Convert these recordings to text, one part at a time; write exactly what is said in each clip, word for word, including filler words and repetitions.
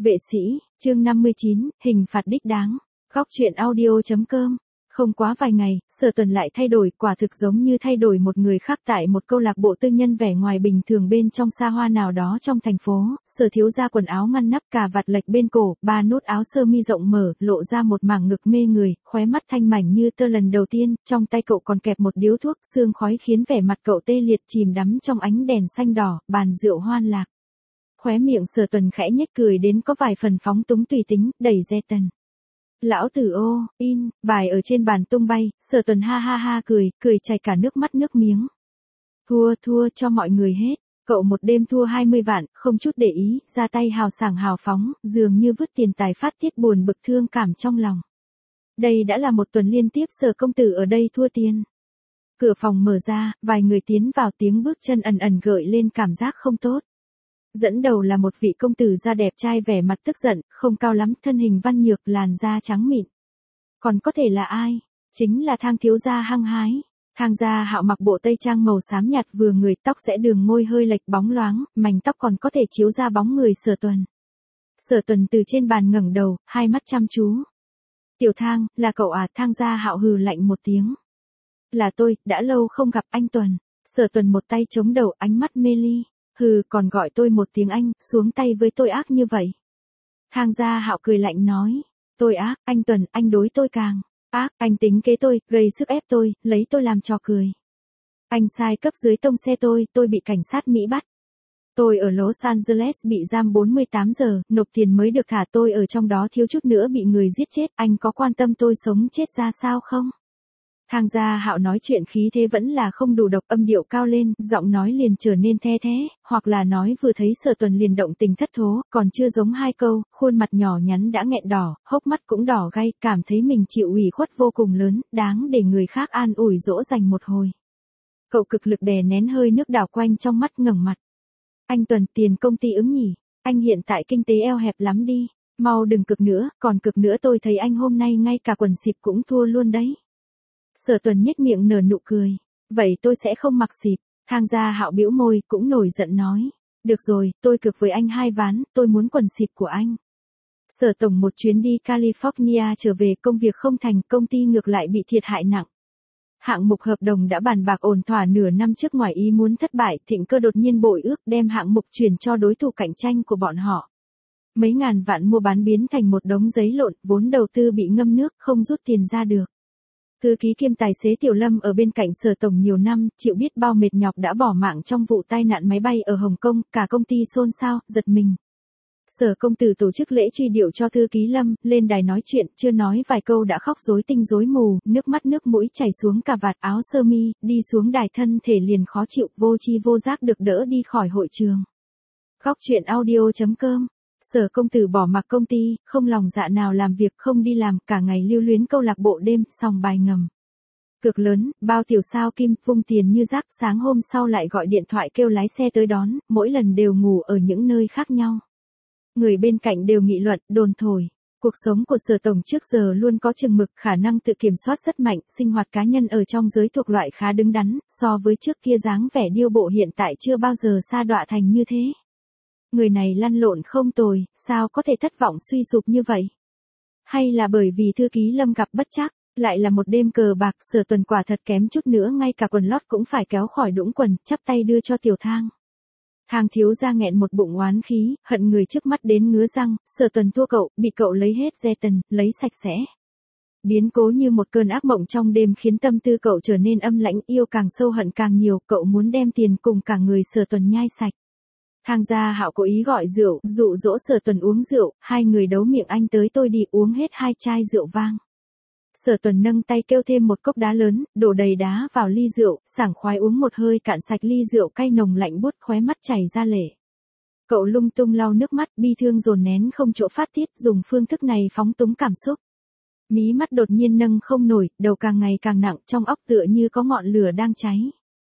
Vệ sĩ, chương năm mươi chín, hình phạt đích đáng. Góc truyện audio chấm com. Không quá vài ngày, Sở Tuần lại thay đổi, quả thực giống như thay đổi một người khác tại một câu lạc bộ tư nhân vẻ ngoài bình thường bên trong xa hoa nào đó trong thành phố. Sở thiếu gia quần áo ngăn nắp, cà vạt lệch bên cổ, ba nút áo sơ mi rộng mở, lộ ra một mảng ngực mê người, khóe mắt thanh mảnh như tơ lần đầu tiên, trong tay cậu còn kẹp một điếu thuốc, sương khói khiến vẻ mặt cậu tê liệt chìm đắm trong ánh đèn xanh đỏ, bàn rượu hoan lạc. Khóe miệng Sở Tuần khẽ nhếch cười đến có vài phần phóng túng tùy tính, đẩy re tần. Lão tử ô, in, bài ở trên bàn tung bay, Sở Tuần ha ha ha cười, cười chảy cả nước mắt nước miếng. Thua, thua cho mọi người hết, cậu một đêm thua hai mươi vạn, không chút để ý, ra tay hào sảng hào phóng, dường như vứt tiền tài phát tiết buồn bực thương cảm trong lòng. Đây đã là một tuần liên tiếp Sở công tử ở đây thua tiền. Cửa phòng mở ra, vài người tiến vào, tiếng bước chân ẩn ẩn gợi lên cảm giác không tốt. Dẫn đầu là một vị công tử da đẹp trai vẻ mặt tức giận, không cao lắm, thân hình văn nhược, làn da trắng mịn. Còn có thể là ai? Chính là Thang thiếu gia hăng hái. Thang gia Hạo mặc bộ tây trang màu xám nhạt vừa người, tóc rẽ đường môi hơi lệch bóng loáng, mảnh tóc còn có thể chiếu ra bóng người Sở Tuần. Sở Tuần từ trên bàn ngẩng đầu, hai mắt chăm chú. Tiểu Thang, là cậu à? Thang gia Hạo hừ lạnh một tiếng. Là tôi, đã lâu không gặp anh Tuần. Sở Tuần một tay chống đầu, ánh mắt mê ly. Hừ, còn gọi tôi một tiếng anh, xuống tay với tôi ác như vậy. Thang gia Hạo cười lạnh nói, tôi ác, anh Tuần, anh đối tôi càng ác, anh tính kế tôi, gây sức ép tôi, lấy tôi làm trò cười. Anh sai cấp dưới tông xe tôi, tôi bị cảnh sát Mỹ bắt. Tôi ở Los Angeles bị giam bốn mươi tám giờ, nộp tiền mới được thả, tôi ở trong đó thiếu chút nữa bị người giết chết, anh có quan tâm tôi sống chết ra sao không? Thang gia Hạo nói chuyện khí thế vẫn là không đủ độc, âm điệu cao lên, giọng nói liền trở nên the thế, hoặc là nói vừa thấy Sở Tuần liền động tình thất thố, còn chưa giống hai câu, khuôn mặt nhỏ nhắn đã nghẹn đỏ, hốc mắt cũng đỏ gay, cảm thấy mình chịu ủy khuất vô cùng lớn, đáng để người khác an ủi dỗ dành một hồi. Cậu cực lực đè nén hơi nước đảo quanh trong mắt, ngẩng mặt. Anh Tuần, tiền công ty ứng nhỉ? Anh hiện tại kinh tế eo hẹp lắm đi, mau đừng cực nữa, còn cực nữa tôi thấy anh hôm nay ngay cả quần xịp cũng thua luôn đấy. Sở Tuần nhếch miệng nở nụ cười. Vậy tôi sẽ không mặc xịp. Thang gia Hạo bĩu môi, cũng nổi giận nói. Được rồi, tôi cược với anh hai ván, tôi muốn quần xịp của anh. Sở tổng một chuyến đi California trở về, công việc không thành, công ty ngược lại bị thiệt hại nặng. Hạng mục hợp đồng đã bàn bạc ổn thỏa nửa năm trước, ngoài ý muốn thất bại, Thịnh Cơ đột nhiên bội ước đem hạng mục chuyển cho đối thủ cạnh tranh của bọn họ. Mấy ngàn vạn mua bán biến thành một đống giấy lộn, vốn đầu tư bị ngâm nước, không rút tiền ra được. Thư ký kiêm tài xế Tiểu Lâm ở bên cạnh Sở tổng nhiều năm, chịu biết bao mệt nhọc đã bỏ mạng trong vụ tai nạn máy bay ở Hồng Kông, cả công ty xôn xao, giật mình. Sở công tử tổ chức lễ truy điệu cho thư ký Lâm, lên đài nói chuyện, chưa nói vài câu đã khóc rối tinh rối mù, nước mắt nước mũi chảy xuống cà vạt áo sơ mi, đi xuống đài thân thể liền khó chịu, vô chi vô giác được đỡ đi khỏi hội trường. Góc truyện audio chấm com. Sở công tử bỏ mặc công ty, không lòng dạ nào làm việc, không đi làm, cả ngày lưu luyến câu lạc bộ đêm, sòng bài ngầm. Cực lớn, bao tiểu sao kim, vung tiền như rác, sáng hôm sau lại gọi điện thoại kêu lái xe tới đón, mỗi lần đều ngủ ở những nơi khác nhau. Người bên cạnh đều nghị luận, đồn thổi. Cuộc sống của Sở tổng trước giờ luôn có chừng mực, khả năng tự kiểm soát rất mạnh, sinh hoạt cá nhân ở trong giới thuộc loại khá đứng đắn, so với trước kia dáng vẻ điêu bộ hiện tại chưa bao giờ sa đọa thành như thế. Người này lăn lộn không tồi, sao có thể thất vọng suy sụp như vậy? Hay là bởi vì thư ký Lâm gặp bất trắc, lại là một đêm cờ bạc, Sở Tuần quả thật kém chút nữa ngay cả quần lót cũng phải kéo khỏi đũng quần, chắp tay đưa cho Tiểu Thang. Thang thiếu gia nghẹn một bụng oán khí, hận người trước mắt đến ngứa răng, Sở Tuần thua cậu, bị cậu lấy hết re tần, lấy sạch sẽ. Biến cố như một cơn ác mộng trong đêm khiến tâm tư cậu trở nên âm lãnh, yêu càng sâu hận càng nhiều, cậu muốn đem tiền cùng cả người Sở Tuần nhai sạch. Thang gia Hạo cố ý gọi rượu, dụ dỗ Sở Tuần uống rượu, hai người đấu miệng anh tới tôi đi, uống hết hai chai rượu vang. Sở Tuần nâng tay kêu thêm một cốc đá lớn, đổ đầy đá vào ly rượu, sảng khoái uống một hơi cạn sạch ly rượu cay nồng lạnh buốt, khóe mắt chảy ra lệ. Cậu lung tung lau nước mắt, bi thương dồn nén không chỗ phát tiết, dùng phương thức này phóng túng cảm xúc. Mí mắt đột nhiên nâng không nổi, đầu càng ngày càng nặng, trong óc tựa như có ngọn lửa đang cháy.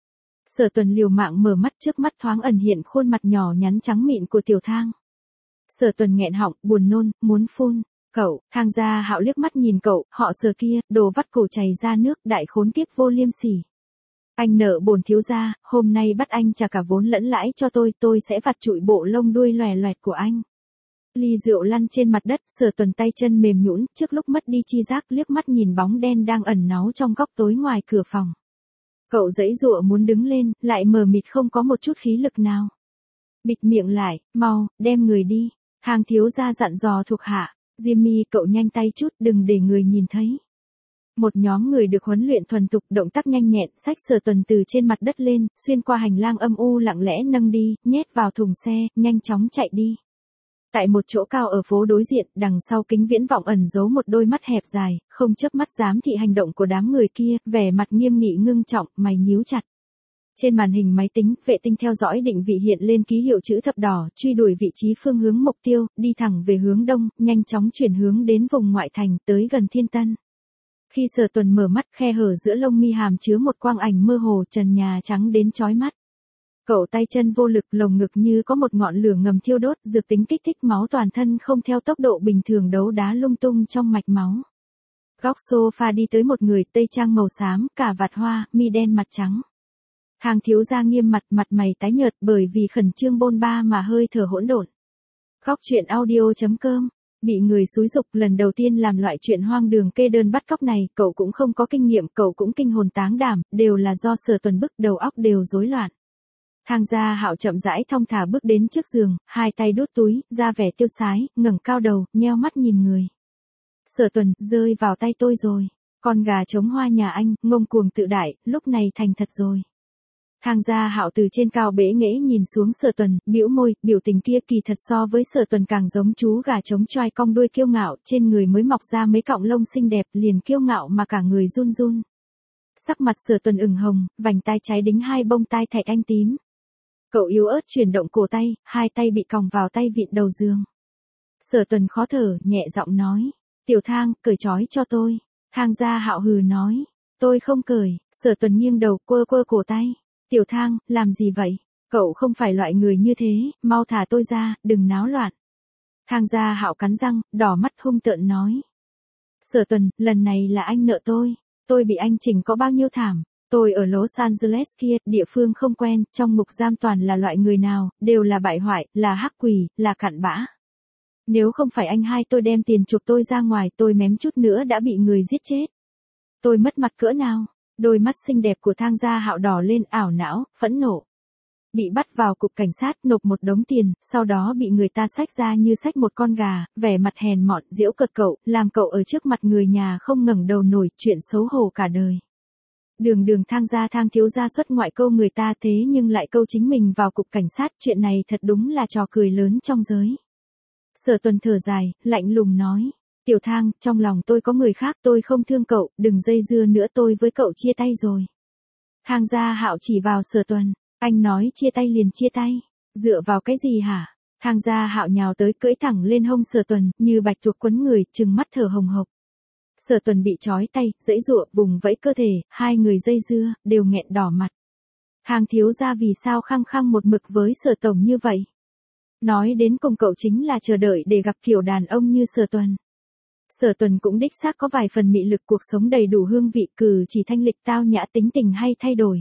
Sở Tuần liều mạng mở mắt, trước mắt thoáng ẩn hiện khuôn mặt nhỏ nhắn trắng mịn của Tiểu Thang. Sở Tuần nghẹn họng, buồn nôn, muốn phun. Cậu, Thang gia Hạo liếc mắt nhìn cậu, họ Sở kia, đồ vắt cổ chảy ra nước, đại khốn kiếp vô liêm sỉ. Anh nợ bổn thiếu gia, hôm nay bắt anh trả cả vốn lẫn lãi cho tôi, tôi sẽ vặt trụi bộ lông đuôi lòe loẹt của anh. Ly rượu lăn trên mặt đất, Sở Tuần tay chân mềm nhũn, trước lúc mất đi chi giác liếc mắt nhìn bóng đen đang ẩn náu trong góc tối ngoài cửa phòng. Cậu giãy giụa muốn đứng lên, lại mờ mịt không có một chút khí lực nào. Bịt miệng lại, mau, đem người đi. Hàng thiếu gia dặn dò thuộc hạ. Jimmy, cậu nhanh tay chút, đừng để người nhìn thấy. Một nhóm người được huấn luyện thuần thục, động tác nhanh nhẹn, xách Sở Tuần từ trên mặt đất lên, xuyên qua hành lang âm u lặng lẽ nâng đi, nhét vào thùng xe, nhanh chóng chạy đi. Tại một chỗ cao ở phố đối diện, đằng sau kính viễn vọng ẩn giấu một đôi mắt hẹp dài, không chớp mắt giám thị hành động của đám người kia, vẻ mặt nghiêm nghị ngưng trọng, mày nhíu chặt. Trên màn hình máy tính, vệ tinh theo dõi định vị hiện lên ký hiệu chữ thập đỏ, truy đuổi vị trí phương hướng mục tiêu, đi thẳng về hướng đông, nhanh chóng chuyển hướng đến vùng ngoại thành, tới gần Thiên Tân. Khi Sở Tuần mở mắt, khe hở giữa lông mi hàm chứa một quang ảnh mơ hồ, trần nhà trắng đến chói mắt. Cậu tay chân vô lực, lồng ngực như có một ngọn lửa ngầm thiêu đốt, dược tính kích thích máu toàn thân không theo tốc độ bình thường đấu đá lung tung trong mạch máu. Góc sofa đi tới một người, tây trang màu xám, cà vạt hoa, mi đen mặt trắng. Hàng thiếu gia nghiêm mặt, mặt mày tái nhợt bởi vì khẩn trương bôn ba mà hơi thở hỗn độn. Góc truyện audio chấm com. Bị người xúi giục lần đầu tiên làm loại chuyện hoang đường kê đơn bắt cóc này, cậu cũng không có kinh nghiệm, cậu cũng kinh hồn táng đảm, đều là do Sở Tuần bức, đầu óc đều rối loạn. Thang Gia Hạo chậm rãi thong thả bước đến trước giường, hai tay đút túi, ra vẻ tiêu sái, ngẩng cao đầu, nheo mắt nhìn người. Sở Tuần, rơi vào tay tôi rồi. Con gà trống hoa nhà anh, ngông cuồng tự đại, lúc này thành thật rồi. Thang Gia Hạo từ trên cao bẽ nghễ nhìn xuống Sở Tuần, bĩu môi, biểu tình kia kỳ thật so với Sở Tuần càng giống chú gà trống choai cong đuôi kiêu ngạo, trên người mới mọc ra mấy cọng lông xinh đẹp, liền kiêu ngạo mà cả người run run. Sắc mặt Sở Tuần ửng hồng, vành tai trái đính hai bông tai thạch anh tím. Cậu yếu ớt chuyển động cổ tay, hai tay bị còng vào tay vịn đầu giường. Sở Tuần khó thở, nhẹ giọng nói, "Tiểu Thang, cởi trói cho tôi." Thang Gia Hạo hừ nói, "Tôi không cởi." Sở Tuần nghiêng đầu, quơ quơ cổ tay. "Tiểu Thang, làm gì vậy? Cậu không phải loại người như thế, mau thả tôi ra, đừng náo loạn." Thang Gia Hạo cắn răng, đỏ mắt hung tợn nói. "Sở Tuần, lần này là anh nợ tôi. Tôi bị anh chỉnh có bao nhiêu thảm. Tôi ở Los Angeles kia, địa phương không quen, trong ngục giam toàn là loại người nào, đều là bại hoại, là hắc quỷ, là cặn bã. Nếu không phải anh hai tôi đem tiền chuộc tôi ra ngoài, tôi mém chút nữa đã bị người giết chết. Tôi mất mặt cỡ nào?" Đôi mắt xinh đẹp của Thang Gia Hạo đỏ lên, ảo não, phẫn nộ. Bị bắt vào cục cảnh sát, nộp một đống tiền, sau đó bị người ta xách ra như xách một con gà, vẻ mặt hèn mọn, giễu cợt cậu, làm cậu ở trước mặt người nhà không ngẩng đầu nổi, chuyện xấu hổ cả đời. Đường đường Thang gia Thang thiếu gia xuất ngoại câu người ta thế nhưng lại câu chính mình vào cục cảnh sát, chuyện này thật đúng là trò cười lớn trong giới. Sở Tuần thở dài, lạnh lùng nói, "Tiểu Thang, trong lòng tôi có người khác, tôi không thương cậu, đừng dây dưa nữa, tôi với cậu chia tay rồi." Thang Gia Hạo chỉ vào Sở Tuần, "Anh nói chia tay liền chia tay, dựa vào cái gì hả?" Thang Gia Hạo nhào tới cưỡi thẳng lên hông Sở Tuần, như bạch tuộc quấn người, trừng mắt thở hồng hộc. Sở Tuần bị trói tay, giãy giụa, vùng vẫy cơ thể, hai người dây dưa, đều nghẹn đỏ mặt. Thang thiếu gia vì sao khăng khăng một mực với Sở tổng như vậy? Nói đến cùng cậu chính là chờ đợi để gặp kiểu đàn ông như Sở Tuần. Sở Tuần cũng đích xác có vài phần mị lực, cuộc sống đầy đủ hương vị, cử chỉ thanh lịch tao nhã, tính tình hay thay đổi.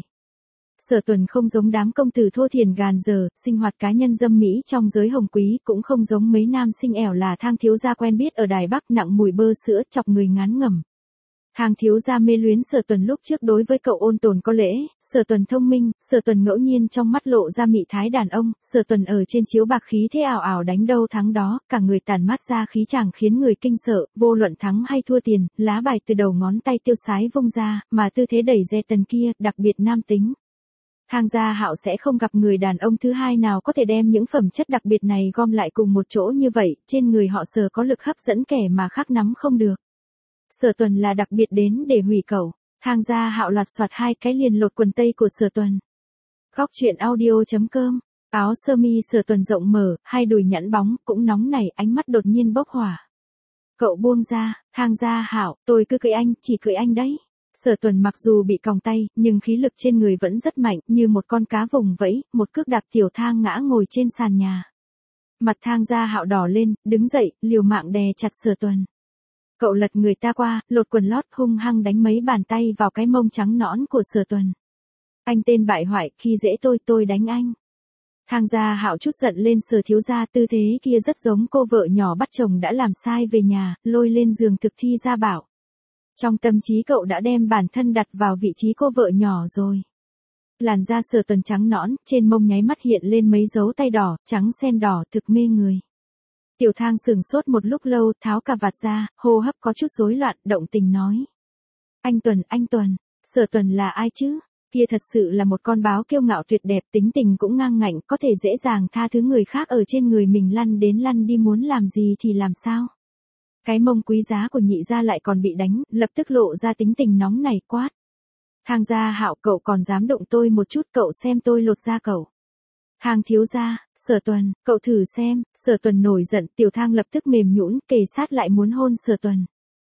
Sở Tuần không giống đám công tử thô thiển gàn dở, sinh hoạt cá nhân dâm mỹ trong giới hồng quý, cũng không giống mấy nam sinh ẻo là Thang thiếu gia quen biết ở Đài Bắc, nặng mùi bơ sữa, chọc người ngán ngẩm. Thang thiếu gia mê luyến Sở Tuần lúc trước đối với cậu ôn tồn có lễ, Sở Tuần thông minh, Sở Tuần ngẫu nhiên trong mắt lộ ra mị thái đàn ông, Sở Tuần ở trên chiếu bạc khí thế ảo ảo đánh đâu thắng đó, cả người tản mát ra khí chàng khiến người kinh sợ, vô luận thắng hay thua tiền, lá bài từ đầu ngón tay tiêu sái vung ra, mà tư thế đẩy re tần kia, đặc biệt nam tính. Thang Gia Hạo sẽ không gặp người đàn ông thứ hai nào có thể đem những phẩm chất đặc biệt này gom lại cùng một chỗ như vậy, trên người họ Sở có lực hấp dẫn kẻ mà khác nắm không được. Sở Tuần là đặc biệt đến để hủy cậu. Thang Gia Hạo loạt soạt hai cái liền lột quần tây của Sở Tuần. Góc truyện audio chấm com. Áo sơ mi Sở Tuần rộng mở, hai đùi nhẵn bóng, cũng nóng nảy, ánh mắt đột nhiên bốc hỏa. Cậu buông ra, Thang Gia Hạo, tôi cứ cưỡi anh, chỉ cưỡi anh đấy. Sở Tuần mặc dù bị còng tay, nhưng khí lực trên người vẫn rất mạnh, như một con cá vùng vẫy, một cước đạp Tiểu Thang ngã ngồi trên sàn nhà. Mặt Thang Gia Hạo đỏ lên, đứng dậy, liều mạng đè chặt Sở Tuần. Cậu lật người ta qua, lột quần lót, hung hăng đánh mấy bàn tay vào cái mông trắng nõn của Sở Tuần. "Anh tên bại hoại, khi dễ tôi, tôi đánh anh." Thang Gia Hạo chút giận lên Sở thiếu gia, tư thế kia rất giống cô vợ nhỏ bắt chồng đã làm sai về nhà, lôi lên giường thực thi gia bảo. Trong tâm trí cậu đã đem bản thân đặt vào vị trí cô vợ nhỏ rồi. Làn da Sở Tuần trắng nõn, trên mông nháy mắt hiện lên mấy dấu tay đỏ, trắng xen đỏ, thực mê người. Tiểu Thang sừng sốt một lúc lâu, tháo cà vạt ra, hô hấp có chút rối loạn, động tình nói. Anh Tuần, anh Tuần, Sở Tuần là ai chứ? Kia thật sự là một con báo kiêu ngạo tuyệt đẹp, tính tình cũng ngang ngạnh, có thể dễ dàng tha thứ người khác ở trên người mình lăn đến lăn đi, muốn làm gì thì làm sao. Cái mông quý giá của nhị gia lại còn bị đánh, lập tức lộ ra tính tình nóng này, quát. Thang Gia Hạo, cậu còn dám động tôi một chút, cậu xem tôi lột da cậu. Thang thiếu gia, Sở Tuần, cậu thử xem. Sở Tuần nổi giận, Tiểu Thang lập tức mềm nhũn, kề sát lại muốn hôn Sở Tuần.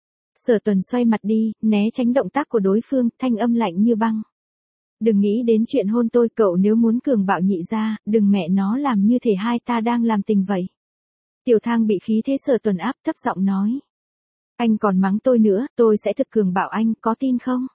Sở Tuần xoay mặt đi, né tránh động tác của đối phương, thanh âm lạnh như băng. Đừng nghĩ đến chuyện hôn tôi, cậu nếu muốn cường bạo nhị gia, đừng mẹ nó làm như thể hai ta đang làm tình vậy. Tiểu Thang bị khí thế Sở Tuần áp, thấp giọng nói. Anh còn mắng tôi nữa, tôi sẽ thực cường bạo anh, có tin không?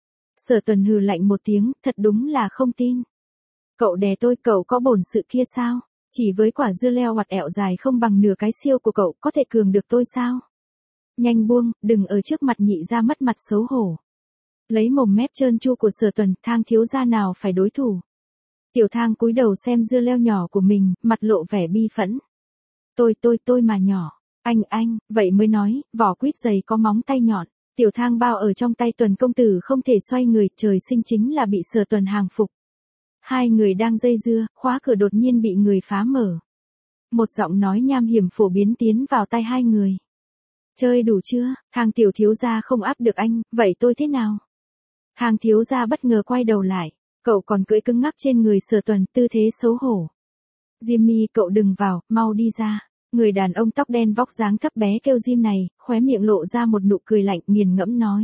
Sở Tuần hừ lạnh một tiếng, thật đúng là không tin. Cậu đè tôi, cậu có bổn sự kia sao? Chỉ với quả dưa leo oặt ẹo dài không bằng nửa cái siêu của cậu, có thể cường được tôi sao? Nhanh buông, đừng ở trước mặt nhị gia mất mặt xấu hổ. Lấy mồm mép trơn tru của Sở Tuần, Thang thiếu gia nào phải đối thủ. Tiểu Thang cúi đầu xem dưa leo nhỏ của mình, mặt lộ vẻ bi phẫn. Tôi tôi tôi mà nhỏ. Anh anh, vậy mới nói, vỏ quýt dày có móng tay nhọn. Tiểu Thang bao ở trong tay Tuần công tử không thể xoay người, trời sinh chính là bị Sở Tuần hàng phục. Hai người đang dây dưa, khóa cửa đột nhiên bị người phá mở. Một giọng nói nham hiểm phổ biến tiến vào tai hai người. Chơi đủ chưa? Thang tiểu thiếu gia không áp được anh, vậy tôi thế nào? Thang thiếu gia bất ngờ quay đầu lại, cậu còn cưỡi cứng ngắc trên người Sở Tuần, tư thế xấu hổ. Jimmy, cậu đừng vào, mau đi ra. Người đàn ông tóc đen vóc dáng thấp bé kêu Jim này, khóe miệng lộ ra một nụ cười lạnh, nghiền ngẫm nói.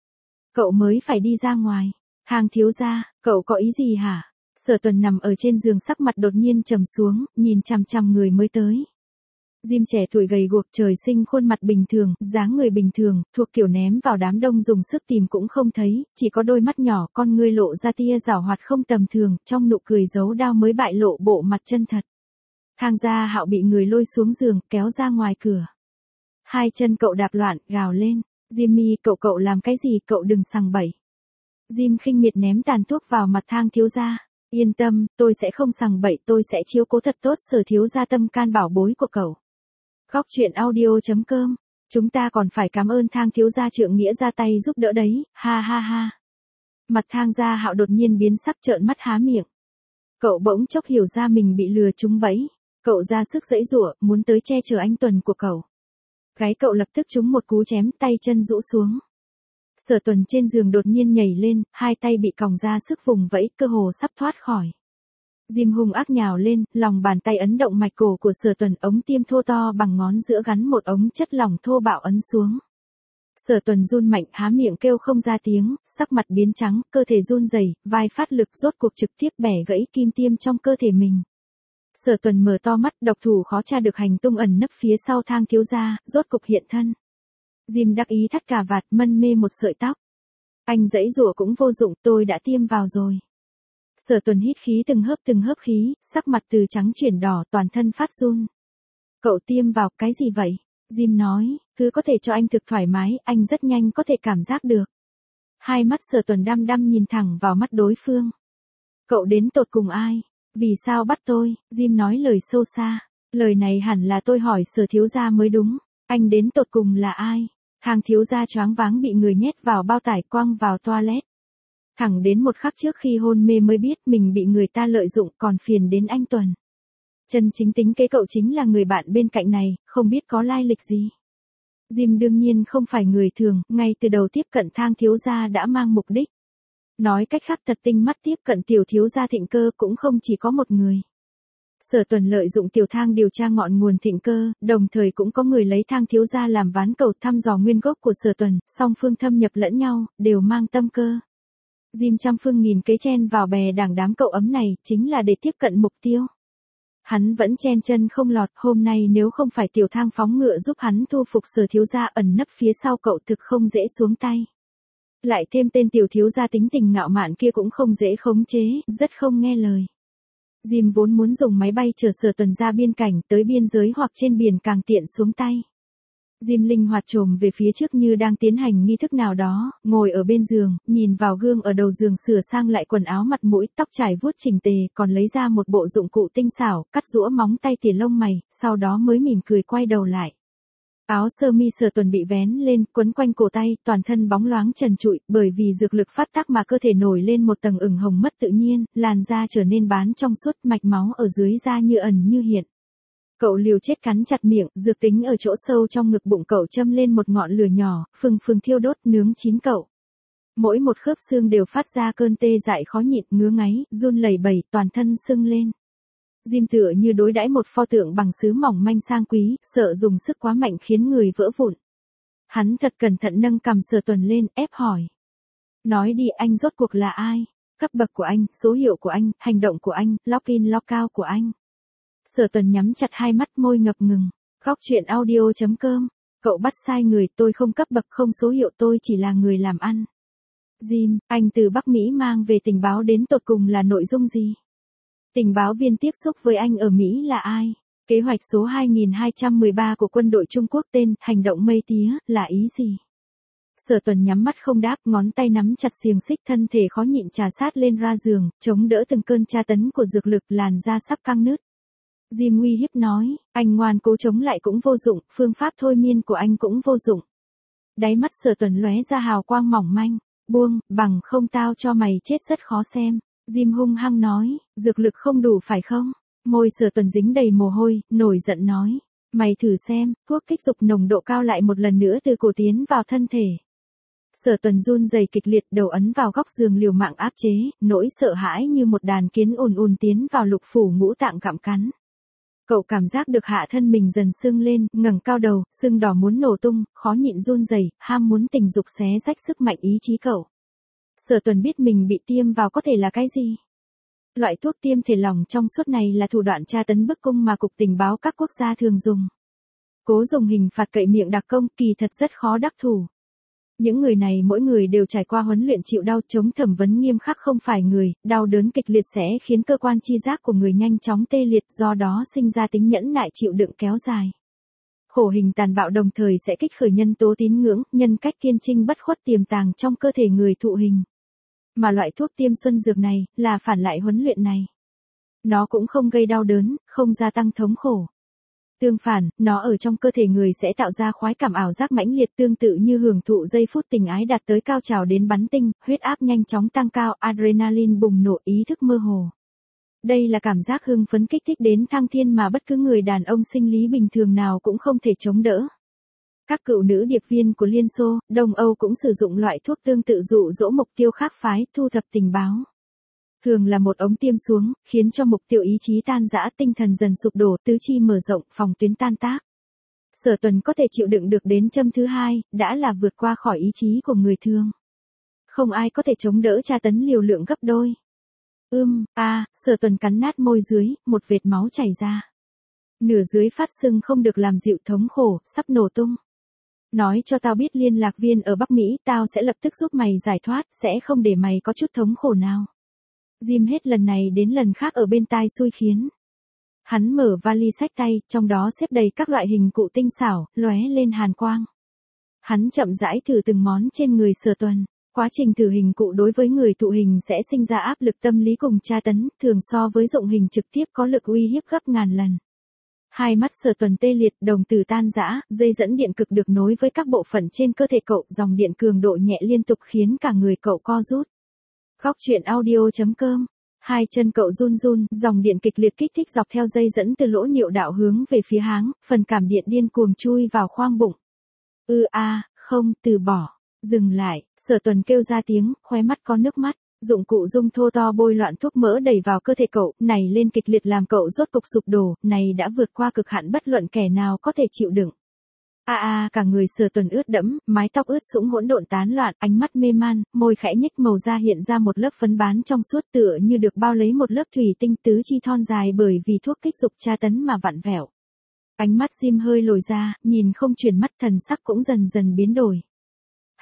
Cậu mới phải đi ra ngoài. Thang thiếu gia, cậu có ý gì hả? Sở Tuần nằm ở trên giường, sắc mặt đột nhiên trầm xuống, nhìn chằm chằm người mới tới. Jim trẻ tuổi gầy guộc, trời sinh khuôn mặt bình thường, dáng người bình thường, thuộc kiểu ném vào đám đông dùng sức tìm cũng không thấy, chỉ có đôi mắt nhỏ, con ngươi lộ ra tia giảo hoạt không tầm thường, trong nụ cười giấu đau mới bại lộ bộ mặt chân thật. Thang Gia Hạo bị người lôi xuống giường, kéo ra ngoài cửa. Hai chân cậu đạp loạn, gào lên. Jimmy, cậu cậu làm cái gì, cậu đừng sằng bậy. Jim khinh miệt ném tàn thuốc vào mặt Thang thiếu gia. Yên tâm, tôi sẽ không sằng bậy, tôi sẽ chiếu cố thật tốt Sở thiếu gia tâm can bảo bối của cậu. Góc truyện audio chấm com. Chúng ta còn phải cảm ơn Thang thiếu gia trượng nghĩa ra tay giúp đỡ đấy, ha ha ha. Mặt Thang Gia Hạo đột nhiên biến sắc, trợn mắt há miệng. Cậu bỗng chốc hiểu ra mình bị lừa trúng bẫy. Cậu ra sức giãy giụa, muốn tới che chở anh Tuần của cậu. Gáy cậu lập tức trúng một cú chém, tay chân rũ xuống. Sở Tuần trên giường đột nhiên nhảy lên, hai tay bị còng ra sức vùng vẫy, cơ hồ sắp thoát khỏi. Jim hung ác nhào lên, lòng bàn tay ấn động mạch cổ của Sở Tuần, ống tiêm thô to bằng ngón giữa gắn một ống chất lỏng thô bạo ấn xuống. Sở Tuần run mạnh, há miệng kêu không ra tiếng, sắc mặt biến trắng, cơ thể run rẩy, vai phát lực rốt cuộc trực tiếp bẻ gãy kim tiêm trong cơ thể mình. Sở Tuần mở to mắt, độc thủ khó tra được hành tung ẩn nấp phía sau Thang thiếu gia, rốt cục hiện thân. Jim đắc ý thắt cà vạt, mân mê một sợi tóc. Anh giãy giụa cũng vô dụng, tôi đã tiêm vào rồi. Sở Tuần hít khí từng hớp từng hớp khí, sắc mặt từ trắng chuyển đỏ, toàn thân phát run. Cậu tiêm vào cái gì vậy? Jim nói, cứ có thể cho anh thực thoải mái, anh rất nhanh có thể cảm giác được. Hai mắt Sở Tuần đăm đăm nhìn thẳng vào mắt đối phương. Cậu đến tột cùng ai? Vì sao bắt tôi? Jim nói lời sâu xa. Lời này hẳn là tôi hỏi Sở thiếu gia mới đúng. Anh đến tột cùng là ai? Thang thiếu gia choáng váng bị người nhét vào bao tải quăng vào toilet. Thẳng đến một khắc trước khi hôn mê mới biết mình bị người ta lợi dụng, còn phiền đến anh Tuần. Chân chính tính kế cậu chính là người bạn bên cạnh này, không biết có lai lịch gì. Jim đương nhiên không phải người thường, ngay từ đầu tiếp cận Thang thiếu gia đã mang mục đích. Nói cách khác, thật tinh mắt tiếp cận tiểu thiếu gia Thịnh Cơ cũng không chỉ có một người. Sở Tuần lợi dụng Tiểu Thang điều tra ngọn nguồn Thịnh Cơ, đồng thời cũng có người lấy Thang thiếu gia làm ván cầu thăm dò nguyên gốc của Sở Tuần, song phương thâm nhập lẫn nhau, đều mang tâm cơ. Jim trăm phương nghìn kế chen vào bè đảng đám cậu ấm này, chính là để tiếp cận mục tiêu. Hắn vẫn chen chân không lọt, hôm nay nếu không phải Tiểu Thang phóng ngựa giúp hắn thu phục Sở thiếu gia ẩn nấp phía sau cậu thực không dễ xuống tay. Lại thêm tên Tiểu thiếu gia tính tình ngạo mạn kia cũng không dễ khống chế, rất không nghe lời. Jim vốn muốn dùng máy bay chở Sở Tuần ra biên cảnh, tới biên giới hoặc trên biển càng tiện xuống tay. Jim linh hoạt trồm về phía trước như đang tiến hành nghi thức nào đó, ngồi ở bên giường, nhìn vào gương ở đầu giường sửa sang lại quần áo mặt mũi, tóc trải vuốt chỉnh tề, còn lấy ra một bộ dụng cụ tinh xảo, cắt rũa móng tay tỉa lông mày, sau đó mới mỉm cười quay đầu lại. Áo sơ mi Sở Tuần bị vén lên, quấn quanh cổ tay, toàn thân bóng loáng trần trụi, bởi vì dược lực phát tác mà cơ thể nổi lên một tầng ửng hồng mất tự nhiên, làn da trở nên bán trong suốt, mạch máu ở dưới da như ẩn như hiện. Cậu liều chết cắn chặt miệng, dược tính ở chỗ sâu trong ngực bụng cậu châm lên một ngọn lửa nhỏ, phừng phừng thiêu đốt nướng chín cậu. Mỗi một khớp xương đều phát ra cơn tê dại khó nhịn, ngứa ngáy, run lẩy bẩy, toàn thân sưng lên. Jim tựa như đối đãi một pho tượng bằng sứ mỏng manh sang quý, sợ dùng sức quá mạnh khiến người vỡ vụn. Hắn thật cẩn thận nâng cằm Sở Tuần lên, ép hỏi. Nói đi, anh rốt cuộc là ai? Cấp bậc của anh, số hiệu của anh, hành động của anh, lock-in lock-out của anh. Sở Tuần nhắm chặt hai mắt, môi ngập ngừng. Góc truyện audio chấm com. Cậu bắt sai người, tôi không cấp bậc không số hiệu, tôi chỉ là người làm ăn. Jim, anh từ Bắc Mỹ mang về tình báo đến tột cùng là nội dung gì? Tình báo viên tiếp xúc với anh ở Mỹ là ai? Kế hoạch số hai nghìn hai trăm mười ba của quân đội Trung Quốc tên Hành động mây tía là ý gì? Sở Tuần nhắm mắt không đáp, ngón tay nắm chặt xiềng xích, thân thể khó nhịn trà sát lên ra giường, chống đỡ từng cơn tra tấn của dược lực, làn da sắp căng nứt. Jim uy hiếp nói, anh ngoan cố chống lại cũng vô dụng, phương pháp thôi miên của anh cũng vô dụng. Đáy mắt Sở Tuần lóe ra hào quang mỏng manh, buông, bằng không tao cho mày chết rất khó xem. Jim hung hăng nói, dược lực không đủ phải không? Môi Sở Tuần dính đầy mồ hôi, nổi giận nói, mày thử xem, thuốc kích dục nồng độ cao lại một lần nữa từ cổ tiến vào thân thể. Sở Tuần run rẩy kịch liệt, đầu ấn vào góc giường liều mạng áp chế, nỗi sợ hãi như một đàn kiến ùn ùn tiến vào lục phủ ngũ tạng gặm cắn. Cậu cảm giác được hạ thân mình dần sưng lên, ngẩng cao đầu, sưng đỏ muốn nổ tung, khó nhịn run rẩy, ham muốn tình dục xé rách sức mạnh ý chí cậu. Sở Tuần biết mình bị tiêm vào có thể là cái gì? Loại thuốc tiêm thể lỏng trong suốt này là thủ đoạn tra tấn bức cung mà Cục Tình báo các quốc gia thường dùng. Cố dùng hình phạt cậy miệng đặc công, kỳ thật rất khó đắc thủ. Những người này mỗi người đều trải qua huấn luyện chịu đau, chống thẩm vấn nghiêm khắc không phải người, đau đớn kịch liệt sẽ khiến cơ quan chi giác của người nhanh chóng tê liệt, do đó sinh ra tính nhẫn nại chịu đựng kéo dài. Khổ hình tàn bạo đồng thời sẽ kích khởi nhân tố tín ngưỡng, nhân cách kiên trinh bất khuất tiềm tàng trong cơ thể người thụ hình. Mà loại thuốc tiêm xuân dược này, là phản lại huấn luyện này. Nó cũng không gây đau đớn, không gia tăng thống khổ. Tương phản, nó ở trong cơ thể người sẽ tạo ra khoái cảm ảo giác mãnh liệt, tương tự như hưởng thụ giây phút tình ái đạt tới cao trào đến bắn tinh, huyết áp nhanh chóng tăng cao, adrenaline bùng nổ, ý thức mơ hồ. Đây là cảm giác hưng phấn kích thích đến thăng thiên mà bất cứ người đàn ông sinh lý bình thường nào cũng không thể chống đỡ. Các cựu nữ điệp viên của Liên Xô, Đông Âu cũng sử dụng loại thuốc tương tự dụ dỗ mục tiêu khác phái, thu thập tình báo. Thường là một ống tiêm xuống, khiến cho mục tiêu ý chí tan rã, tinh thần dần sụp đổ, tứ chi mở rộng, phòng tuyến tan tác. Sở Tuần có thể chịu đựng được đến châm thứ hai, đã là vượt qua khỏi ý chí của người thường. Không ai có thể chống đỡ tra tấn liều lượng gấp đôi. Ưm, a, à, Sở Tuần cắn nát môi dưới, một vệt máu chảy ra. Nửa dưới phát sưng không được làm dịu thống khổ, sắp nổ tung. Nói cho tao biết liên lạc viên ở Bắc Mỹ, tao sẽ lập tức giúp mày giải thoát, sẽ không để mày có chút thống khổ nào. Jim hết lần này đến lần khác ở bên tai xui khiến. Hắn mở vali xách tay, trong đó xếp đầy các loại hình cụ tinh xảo, lóe lên hàn quang. Hắn chậm rãi thử từng món trên người Sở Tuần. Quá trình thử hình cụ đối với người thụ hình sẽ sinh ra áp lực tâm lý cùng tra tấn, thường so với dụng hình trực tiếp có lực uy hiếp gấp ngàn lần. Hai mắt Sở Tuần tê liệt, đồng tử tan rã, dây dẫn điện cực được nối với các bộ phận trên cơ thể cậu, dòng điện cường độ nhẹ liên tục khiến cả người cậu co rút. Góc truyện audio chấm com. Hai chân cậu run run, dòng điện kịch liệt kích thích dọc theo dây dẫn từ lỗ niệu đạo hướng về phía háng, phần cảm điện điên cuồng chui vào khoang bụng. Ư a, à, không, từ bỏ, dừng lại, Sở Tuần kêu ra tiếng, khóe mắt có nước mắt. Dụng cụ dung thô to bôi loạn thuốc mỡ đẩy vào cơ thể cậu, này lên kịch liệt làm cậu rốt cục sụp đổ, này đã vượt qua cực hạn bất luận kẻ nào có thể chịu đựng. A à, a, à, cả người Sở Tuần ướt đẫm, mái tóc ướt sũng hỗn độn tán loạn, ánh mắt mê man, môi khẽ nhếch, màu da hiện ra một lớp phấn bán trong suốt, tựa như được bao lấy một lớp thủy tinh, tứ chi thon dài bởi vì thuốc kích dục tra tấn mà vặn vẹo. Ánh mắt Jim hơi lồi ra, nhìn không chuyển mắt, thần sắc cũng dần dần biến đổi.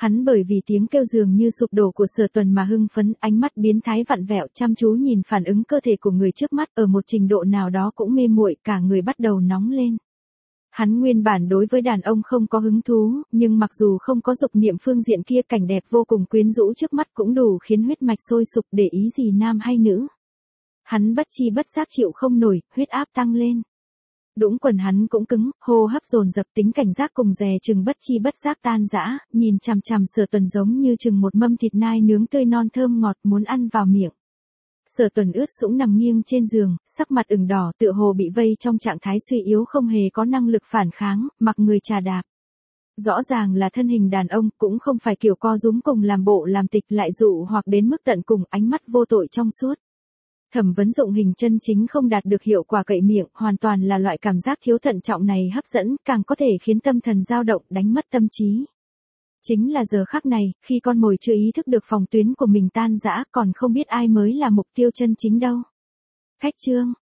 Hắn bởi vì tiếng kêu dường như sụp đổ của Sở Tuần mà hưng phấn, ánh mắt biến thái vặn vẹo chăm chú nhìn phản ứng cơ thể của người trước mắt, ở một trình độ nào đó cũng mê muội, cả người bắt đầu nóng lên. Hắn nguyên bản đối với đàn ông không có hứng thú, nhưng mặc dù không có dục niệm phương diện kia, cảnh đẹp vô cùng quyến rũ trước mắt cũng đủ khiến huyết mạch sôi sục, để ý gì nam hay nữ. Hắn bất chi bất giác chịu không nổi, huyết áp tăng lên. Đũng quần hắn cũng cứng, hô hấp dồn dập, tính cảnh giác cùng dè chừng bất chi bất giác tan rã, nhìn chằm chằm Sở Tuần giống như chừng một mâm thịt nai nướng tươi non thơm ngọt muốn ăn vào miệng. Sở Tuần ướt sũng nằm nghiêng trên giường, sắc mặt ửng đỏ, tựa hồ bị vây trong trạng thái suy yếu, không hề có năng lực phản kháng, mặc người chà đạp. Rõ ràng là thân hình đàn ông, cũng không phải kiểu co rúm cùng làm bộ làm tịch lại dụ hoặc đến mức tận cùng, ánh mắt vô tội trong suốt. Thẩm Vấn Dụng hình chân chính không đạt được hiệu quả cậy miệng, hoàn toàn là loại cảm giác thiếu thận trọng này hấp dẫn, càng có thể khiến tâm thần dao động, đánh mất tâm trí. Chính là giờ khắc này, khi con mồi chưa ý thức được phòng tuyến của mình tan rã, còn không biết ai mới là mục tiêu chân chính đâu. Khách trương,